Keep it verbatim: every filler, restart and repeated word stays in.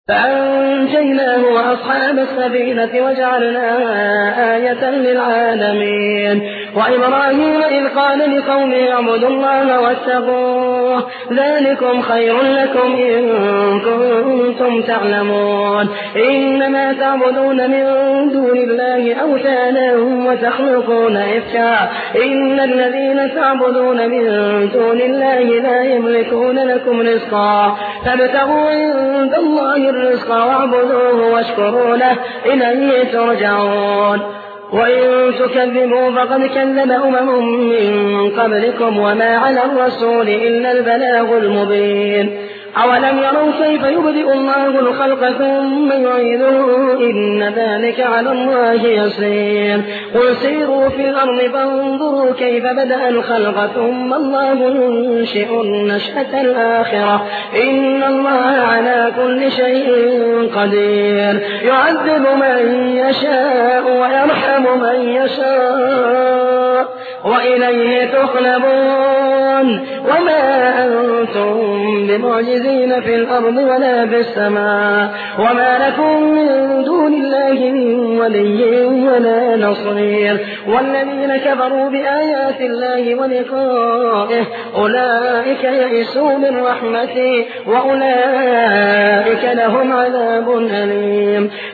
فأنجيناه وأصحاب السفينة وجعلناها آية للعالمين. وإبراهيم إذ قال لقومه اعبدوا الله واتقوه ذلكم خير لكم إن كنتم تعلمون. إنما تعبدون من دون الله أوثانا وتخلقون إفكا إن الذين تعبدون من دون الله لا يملكون لكم رزقا فابتغوا عند الله الرزق واعبدوه واشكروا له إليه ترجعون. وإن تكذبوا فقد كذب أمم من قبلكم وما على الرسول إلا البلاغ المبين. أولم يروا كيف يبدئ الله الخلق ثم يعيده إن ذلك على الله يسير. قل سيروا في الأرض فانظروا كيف بدأ الخلق ثم الله ينشئ النشأة الآخرة إن الله على كل شيء قدير. يعذب من يشاء ويرحم من يشاء وإليه تقلبون. وما أنتم بمعجزين في الأرض ولا في السماء وما لكم من دون الله من ولي ولا نصير. والذين كفروا بآيات الله ولقائه أولئك يئسوا من رحمته وأولئك لهم عذاب أليم.